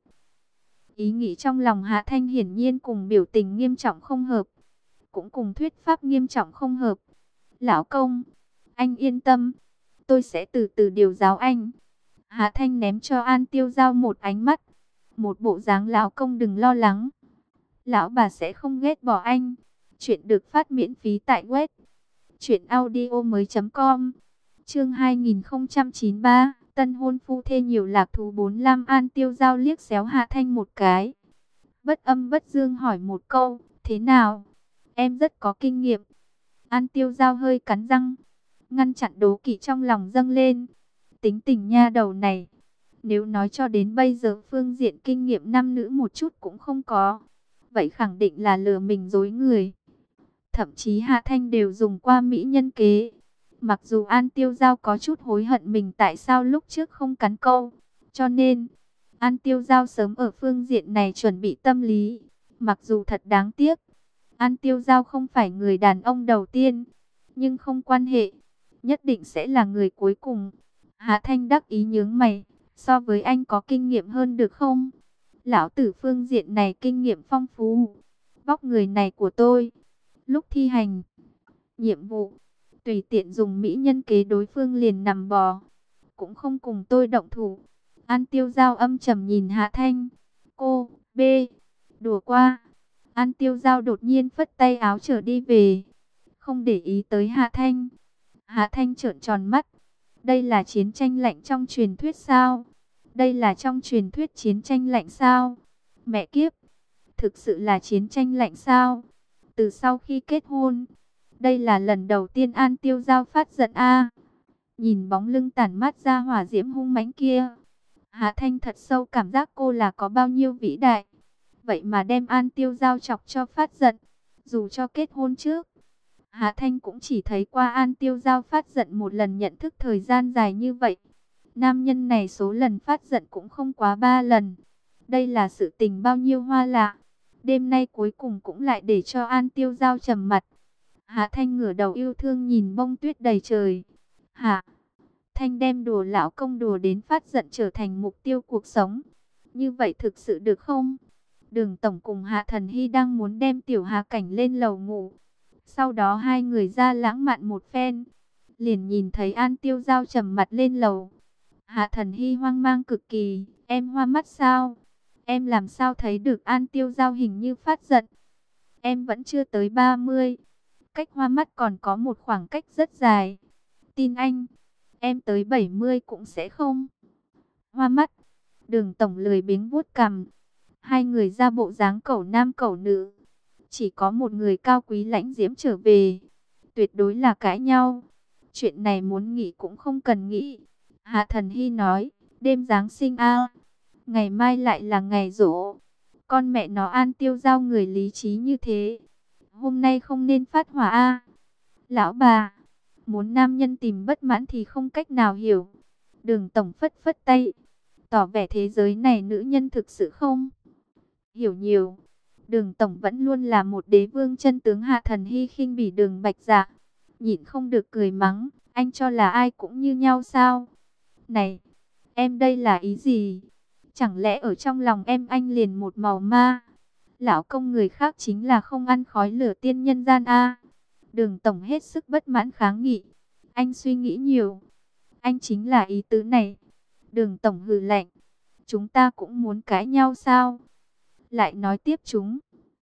Ý nghĩ trong lòng Hạ Thanh hiển nhiên cùng biểu tình nghiêm trọng không hợp, cũng cùng thuyết pháp nghiêm trọng không hợp. Lão công, anh yên tâm, tôi sẽ từ từ điều giáo anh. Hạ Thanh ném cho An Tiêu Giao một ánh mắt, một bộ dáng lão công đừng lo lắng, lão bà sẽ không ghét bỏ anh. Chuyện được phát miễn phí tại web truyệnaudiomoi.com. Chương 2093, tân hôn phu thê nhiều lạc thú 45. An Tiêu Giao liếc xéo Hạ Thanh một cái, bất âm bất dương hỏi một câu, thế nào? Em rất có kinh nghiệm. An Tiêu Giao hơi cắn răng, ngăn chặn đố kỵ trong lòng dâng lên. Tính tình nha đầu này, nếu nói cho đến bây giờ phương diện kinh nghiệm nam nữ một chút cũng không có, vậy khẳng định là lừa mình dối người. Thậm chí Hạ Thanh đều dùng qua mỹ nhân kế. Mặc dù An Tiêu Giao có chút hối hận mình tại sao lúc trước không cắn câu, cho nên An Tiêu Giao sớm ở phương diện này chuẩn bị tâm lý. Mặc dù thật đáng tiếc, An Tiêu Giao không phải người đàn ông đầu tiên, nhưng không quan hệ, nhất định sẽ là người cuối cùng. Hạ Thanh đắc ý nhướng mày, so với anh có kinh nghiệm hơn được không? Lão tử phương diện này kinh nghiệm phong phú. Vóc người này của tôi, lúc thi hành nhiệm vụ, tùy tiện dùng mỹ nhân kế đối phương liền nằm bò, cũng không cùng tôi động thủ. An Tiêu Giao âm trầm nhìn Hạ Thanh. Cô, B, đùa qua. An Tiêu Giao đột nhiên phất tay áo trở đi về, không để ý tới Hạ Thanh. Hạ Thanh trợn tròn mắt. Đây là chiến tranh lạnh trong truyền thuyết sao? Đây là trong truyền thuyết chiến tranh lạnh sao? Mẹ kiếp, thực sự là chiến tranh lạnh sao? từ sau khi kết hôn. Đây là lần đầu tiên An Tiêu Giao phát giận a. Nhìn bóng lưng tản mát ra hỏa diễm hung mãnh kia, Hạ Thanh thật sâu cảm giác cô là có bao nhiêu vĩ đại. Vậy mà đem An Tiêu Giao chọc cho phát giận. Dù cho kết hôn trước, Hạ Thanh cũng chỉ thấy qua An Tiêu Giao phát giận một lần, nhận thức thời gian dài như vậy. Nam nhân này số lần phát giận cũng không quá 3 lần. Đây là sự tình bao nhiêu hoa lạ. Đêm nay cuối cùng cũng lại để cho An Tiêu Giao trầm mặt. Hạ Thanh ngửa đầu yêu thương nhìn bông tuyết đầy trời. Hạ Thanh đem đùa lão công đùa đến phát giận trở thành mục tiêu cuộc sống. Như vậy thực sự được không? Đường Tổng cùng Hạ Thần Hy đang muốn đem Tiểu Hà Cảnh lên lầu ngủ. Sau đó hai người ra lãng mạn một phen. Liền nhìn thấy An Tiêu Giao trầm mặt lên lầu. Hạ Thần Hy hoang mang cực kỳ. Em hoa mắt sao? Em làm sao thấy được An Tiêu Giao hình như phát giận? Em vẫn chưa tới 30. Cách hoa mắt còn có một khoảng cách rất dài. Tin anh, em tới 70 cũng sẽ không hoa mắt. Đường Tổng lười biếng vuốt cằm. Hai người ra bộ dáng cẩu nam cẩu nữ. Chỉ có một người cao quý lãnh diễm trở về. Tuyệt đối là cãi nhau. Chuyện này muốn nghĩ cũng không cần nghĩ. Hạ Thần Hy nói, đêm Giáng sinh a, ngày mai lại là ngày giỗ. Con mẹ nó An Tiêu Giao người lý trí như thế, hôm nay không nên phát hỏa a. Lão bà, muốn nam nhân tìm bất mãn thì không cách nào hiểu. Đường Tổng phất phất tay, tỏ vẻ thế giới này nữ nhân thực sự không hiểu nhiều. Đường Tổng vẫn luôn là một đế vương chân tướng. Hạ Thần Hy khinh bỉ Đường Bạch Dạ, nhịn không được cười mắng, anh cho là ai cũng như nhau sao? Này, em đây là ý gì? Chẳng lẽ ở trong lòng em anh liền một màu ma? Lão công người khác chính là không ăn khói lửa tiên nhân gian a. Đường Tổng hết sức bất mãn kháng nghị. Anh suy nghĩ nhiều. Anh chính là ý tứ này. Đường Tổng hừ lạnh. Chúng ta cũng muốn cãi nhau sao? Lại nói tiếp chúng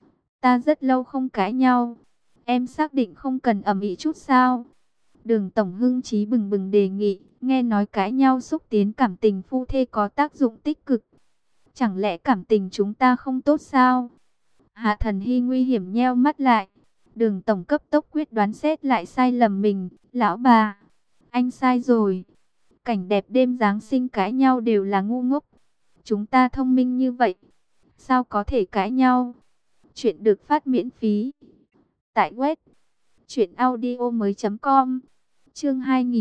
ta rất lâu không cãi nhau. Em xác định không cần ầm ĩ chút sao? Đường Tổng hưng trí bừng bừng đề nghị. Nghe nói cãi nhau xúc tiến cảm tình phu thê có tác dụng tích cực. Chẳng lẽ cảm tình chúng ta không tốt sao? Hạ Thần Hy nguy hiểm nheo mắt lại. Đường Tổng cấp tốc quyết đoán xét lại sai lầm mình. Lão bà, anh sai rồi. Cảnh đẹp đêm Giáng sinh cãi nhau đều là ngu ngốc. Chúng ta thông minh như vậy, sao có thể cãi nhau? Chuyện được phát miễn phí tại web truyệnaudiomoi.com. Chương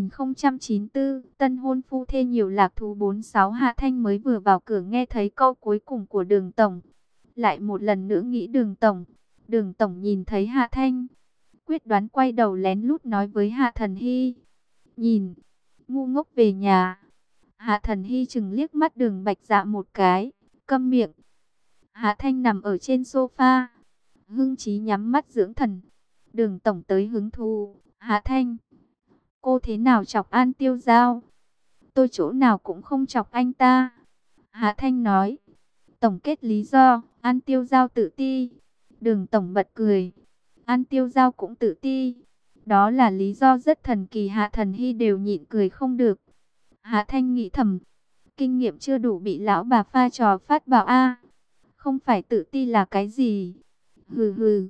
2094, tân hôn phu thê nhiều lạc thú 46. Hạ Thanh mới vừa vào cửa nghe thấy câu cuối cùng của Đường Tổng, lại một lần nữa nghĩ Đường Tổng. Đường Tổng nhìn thấy Hạ Thanh, quyết đoán quay đầu lén lút nói với Hạ Thần Hy, nhìn, ngu ngốc về nhà. Hạ Thần Hy chừng liếc mắt Đường Bạch Dạ một cái, câm miệng. Hạ Thanh nằm ở trên sofa, hưng trí nhắm mắt dưỡng thần. Đường Tổng tới hứng thú. Hạ Thanh, cô thế nào chọc An Tiêu Giao? Tôi chỗ nào cũng không chọc anh ta. Hạ Thanh nói. Tổng kết lý do, An Tiêu Giao tự ti. Đường Tổng bật cười. An Tiêu Giao cũng tự ti. Đó là lý do rất thần kỳ. Hạ Thần Hy đều nhịn cười không được. Hạ Thanh nghĩ thầm, kinh nghiệm chưa đủ bị lão bà pha trò phát bảo a. Không phải tự ti là cái gì? Hừ hừ.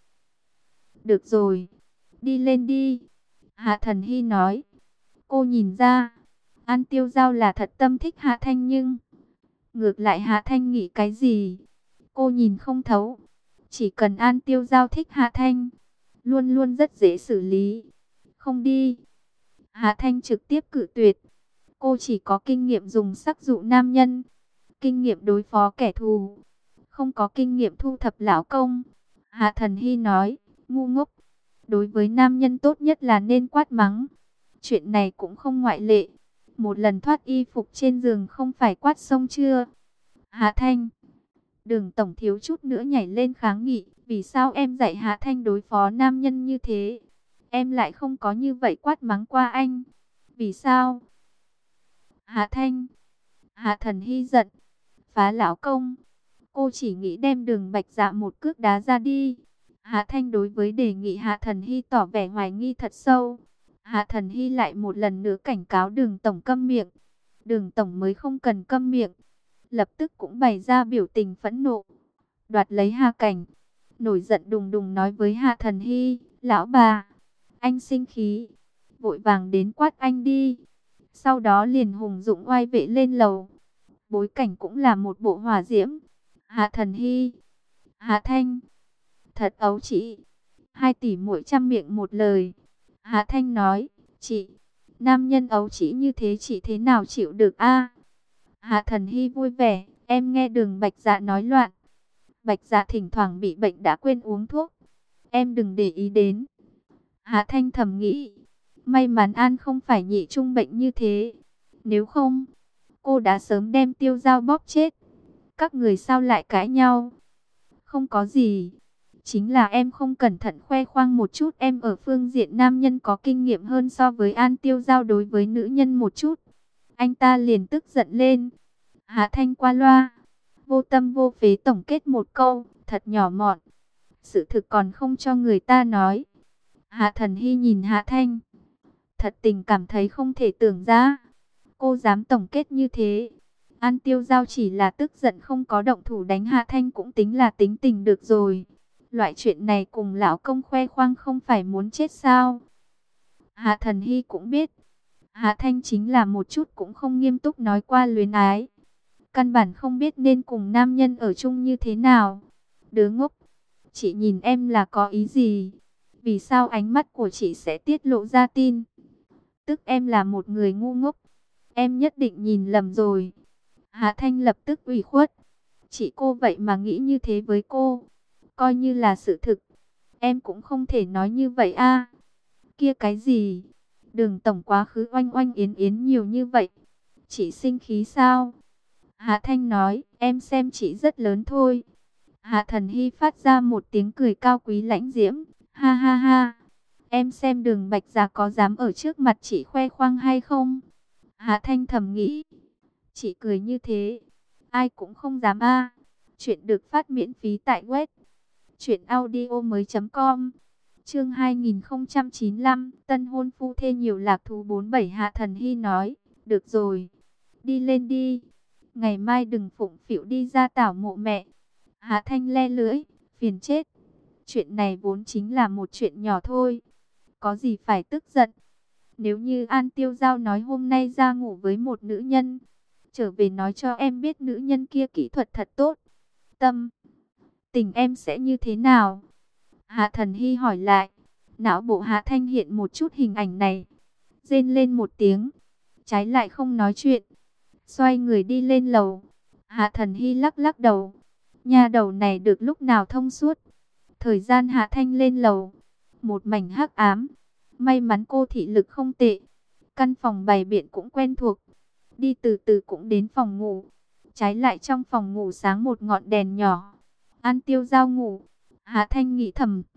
Được rồi, đi lên đi. Hạ Thần Hy nói. Cô nhìn ra, An Tiêu Giao là thật tâm thích Hạ Thanh, nhưng ngược lại Hạ Thanh nghĩ cái gì? Cô nhìn không thấu. Chỉ cần An Tiêu Giao thích Hạ Thanh, luôn luôn rất dễ xử lý. Không đi. Hạ Thanh trực tiếp cự tuyệt. Cô chỉ có kinh nghiệm dùng sắc dụ nam nhân, kinh nghiệm đối phó kẻ thù, không có kinh nghiệm thu thập lão công. Hạ Thần Hy nói, ngu ngốc. Đối với nam nhân tốt nhất là nên quát mắng. Chuyện này cũng không ngoại lệ. Một lần thoát y phục trên giường không phải quát xong chưa? Hạ Thanh. Đường Tổng thiếu chút nữa nhảy lên kháng nghị. Vì sao em dạy Hạ Thanh đối phó nam nhân như thế? Em lại không có như vậy quát mắng qua anh. Vì sao? Hạ Thanh. Hạ Thần Hy giận. Phá lão công. Cô chỉ nghĩ đem Đường Bạch Dạ một cước đá ra đi. Hạ Thanh đối với đề nghị Hạ Thần Hy tỏ vẻ hoài nghi thật sâu. Hạ Thần Hy lại một lần nữa cảnh cáo Đường Tổng câm miệng. Đường Tổng mới không cần câm miệng, lập tức cũng bày ra biểu tình phẫn nộ, đoạt lấy Hà Cảnh. nổi giận đùng đùng nói với Hạ Thần Hy, lão bà, anh sinh khí, vội vàng đến quát anh đi. Sau đó liền hùng dũng oai vệ lên lầu. Bối cảnh cũng là một bộ hỏa diễm. Hạ Thần Hy, Hạ Thanh, thật ấu trĩ. Hai tỷ muội trăm miệng một lời. Hạ Thanh nói, chị, nam nhân ấu trĩ như thế chị thế nào chịu được a? Hạ Thần Hy vui vẻ, em nghe Đường Bạch Dạ nói loạn. Bạch Dạ thỉnh thoảng bị bệnh đã quên uống thuốc. Em đừng để ý đến. Hạ Thanh thầm nghĩ, may mắn An không phải nhị trung bệnh như thế. Nếu không, cô đã sớm đem Tiêu Dao bóp chết. Các người sao lại cãi nhau? Không có gì. Chính là em không cẩn thận khoe khoang một chút. Em ở phương diện nam nhân có kinh nghiệm hơn so với An. Tiêu Dao đối với nữ nhân một chút. Anh ta liền tức giận lên. Hạ Thanh qua loa, vô tâm vô phế tổng kết một câu, thật nhỏ mọn. Sự thực còn không cho người ta nói. Hạ Thần Hy nhìn Hạ Thanh, thật tình cảm thấy không thể tưởng ra. Cô dám tổng kết như thế. An Tiêu Dao chỉ là tức giận không có động thủ đánh Hạ Thanh cũng tính là tính tình được rồi. Loại chuyện này cùng lão công khoe khoang không phải muốn chết sao? Hạ Thần Hy cũng biết, Hạ Thanh chính là một chút cũng không nghiêm túc nói qua luyến ái. Căn bản không biết nên cùng nam nhân ở chung như thế nào. Đứa ngốc, chị nhìn em là có ý gì? Vì sao ánh mắt của chị sẽ tiết lộ ra tin? Tức em là một người ngu ngốc. Em nhất định nhìn lầm rồi. Hạ Thanh lập tức ủy khuất. Chị cô vậy mà nghĩ như thế với cô. Coi như là sự thực. Em cũng không thể nói như vậy a. Kia cái gì? Đường tổng quá khứ oanh oanh yến yến nhiều như vậy. Chị sinh khí sao? Hạ Thanh nói, em xem chị rất lớn thôi. Hạ Thần Hy phát ra một tiếng cười cao quý lãnh diễm. Ha ha ha. Em xem Đường Bạch Dạ có dám ở trước mặt chị khoe khoang hay không? Hạ Thanh thầm nghĩ. Chị cười như thế, ai cũng không dám a. Chuyện được phát miễn phí tại web truyệnaudiomoi.com. Chương 2095, tân hôn phu thê nhiều lạc thú 47. Hạ Thần Hy nói, được rồi, đi lên đi. Ngày mai đừng phụng phịu đi ra tảo mộ mẹ. Hạ Thanh le lưỡi, phiền chết. Chuyện này vốn chính là một chuyện nhỏ thôi. Có gì phải tức giận. Nếu như An Tiêu Dao nói hôm nay ra ngủ với một nữ nhân, trở về nói cho em biết nữ nhân kia kỹ thuật thật tốt, tâm tình em sẽ như thế nào? Hạ Thần Hy hỏi lại. Não bộ Hạ Thanh hiện một chút hình ảnh này. Rên lên một tiếng, trái lại không nói chuyện. Xoay người đi lên lầu. Hạ Thần Hy lắc lắc đầu. Nhà đầu này được lúc nào thông suốt. Thời gian Hạ Thanh lên lầu, một mảnh hắc ám. May mắn cô thị lực không tệ. Căn phòng bày biện cũng quen thuộc. Đi từ từ cũng đến phòng ngủ. Trái lại trong phòng ngủ sáng một ngọn đèn nhỏ. An Tiêu Dao ngủ. Hạ Thanh nghĩ thầm,